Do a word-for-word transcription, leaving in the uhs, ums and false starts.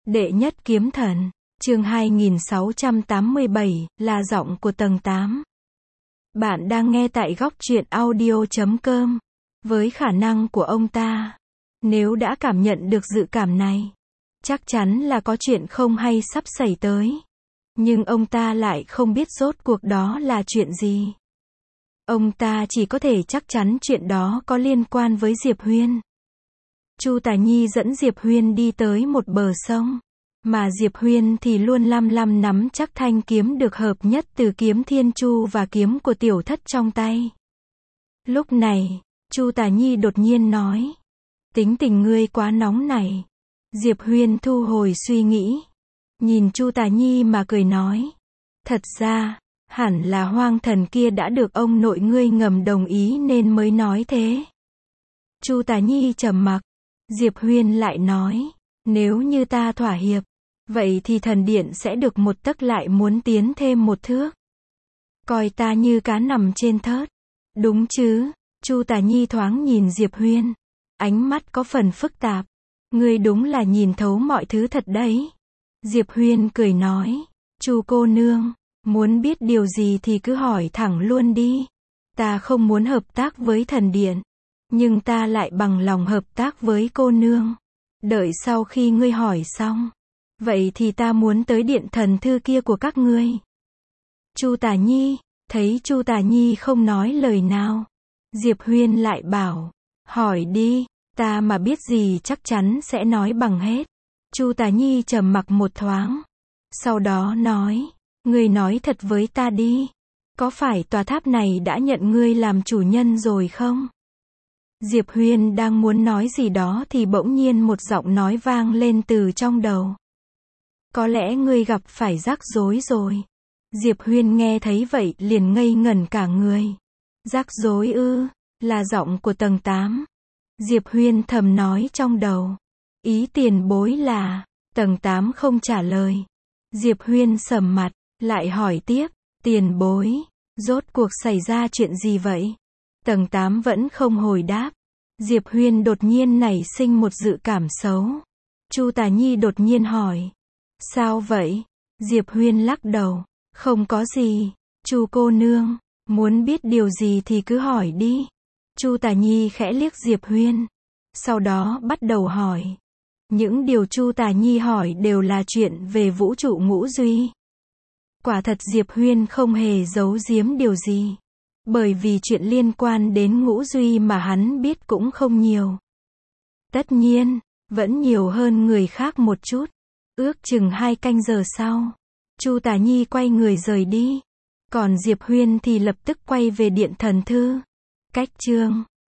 Đệ nhất kiếm thần, chương hai nghìn sáu trăm tám mươi bảy, là giọng của tầng tám. Bạn đang nghe tại góc truyện audio chấm com. Với khả năng của ông ta, nếu đã cảm nhận được dự cảm này, chắc chắn là có chuyện không hay sắp xảy tới. Nhưng ông ta lại không biết rốt cuộc đó là chuyện gì. Ông ta chỉ có thể chắc chắn chuyện đó có liên quan với Diệp Huyên. Chu Tả Nhi dẫn Diệp Huyên đi tới một bờ sông, mà Diệp Huyên thì luôn lăm lăm nắm chắc thanh kiếm được hợp nhất từ kiếm Thiên Chu và kiếm của tiểu thất trong tay. Lúc này, Chu Tả Nhi đột nhiên nói, tính tình ngươi quá nóng này. Diệp Huyên thu hồi suy nghĩ, nhìn Chu Tả Nhi mà cười nói, thật ra, hẳn là hoang thần kia đã được ông nội ngươi ngầm đồng ý nên mới nói thế. Chu Tả Nhi trầm mặc. Diệp Huyên lại nói, nếu như ta thỏa hiệp, vậy thì thần điện sẽ được một tấc lại muốn tiến thêm một thước. Coi ta như cá nằm trên thớt. Đúng chứ? Chu Tả Nhi thoáng nhìn Diệp Huyên, ánh mắt có phần phức tạp. Ngươi đúng là nhìn thấu mọi thứ thật đấy. Diệp Huyên cười nói, Chu cô nương, muốn biết điều gì thì cứ hỏi thẳng luôn đi. Ta không muốn hợp tác với thần điện, nhưng ta lại bằng lòng hợp tác với cô nương. Đợi sau khi ngươi hỏi xong, vậy thì ta muốn tới điện thần thư kia của các ngươi. Chu Tả Nhi, thấy Chu Tả Nhi không nói lời nào, Diệp Huyên lại bảo, hỏi đi, ta mà biết gì chắc chắn sẽ nói bằng hết. Chu Tả Nhi trầm mặc một thoáng, sau đó nói, ngươi nói thật với ta đi, có phải tòa tháp này đã nhận ngươi làm chủ nhân rồi không? Diệp Huyên đang muốn nói gì đó thì bỗng nhiên một giọng nói vang lên từ trong đầu. Có lẽ ngươi gặp phải rắc rối rồi. Diệp Huyên nghe thấy vậy liền ngây ngẩn cả người. Rắc rối ư? Là giọng của tầng tám. Diệp Huyên thầm nói trong đầu. Ý tiền bối là, tầng tám không trả lời. Diệp Huyên sầm mặt, lại hỏi tiếp, tiền bối, rốt cuộc xảy ra chuyện gì vậy? Tầng tám vẫn không hồi đáp. Diệp Huyên đột nhiên nảy sinh một dự cảm xấu. Chu Tả Nhi đột nhiên hỏi, sao vậy? Diệp Huyên lắc đầu, không có gì. Chu cô nương, muốn biết điều gì thì cứ hỏi đi. Chu Tả Nhi khẽ liếc Diệp Huyên, sau đó bắt đầu hỏi. Những điều Chu Tả Nhi hỏi đều là chuyện về vũ trụ ngũ duy. Quả thật Diệp Huyên không hề giấu giếm điều gì. Bởi vì chuyện liên quan đến ngũ duy mà hắn biết cũng không nhiều. Tất nhiên, vẫn nhiều hơn người khác một chút. Ước chừng hai canh giờ sau, Chu Tả Nhi quay người rời đi. Còn Diệp Huyên thì lập tức quay về điện thần thư. Cách chương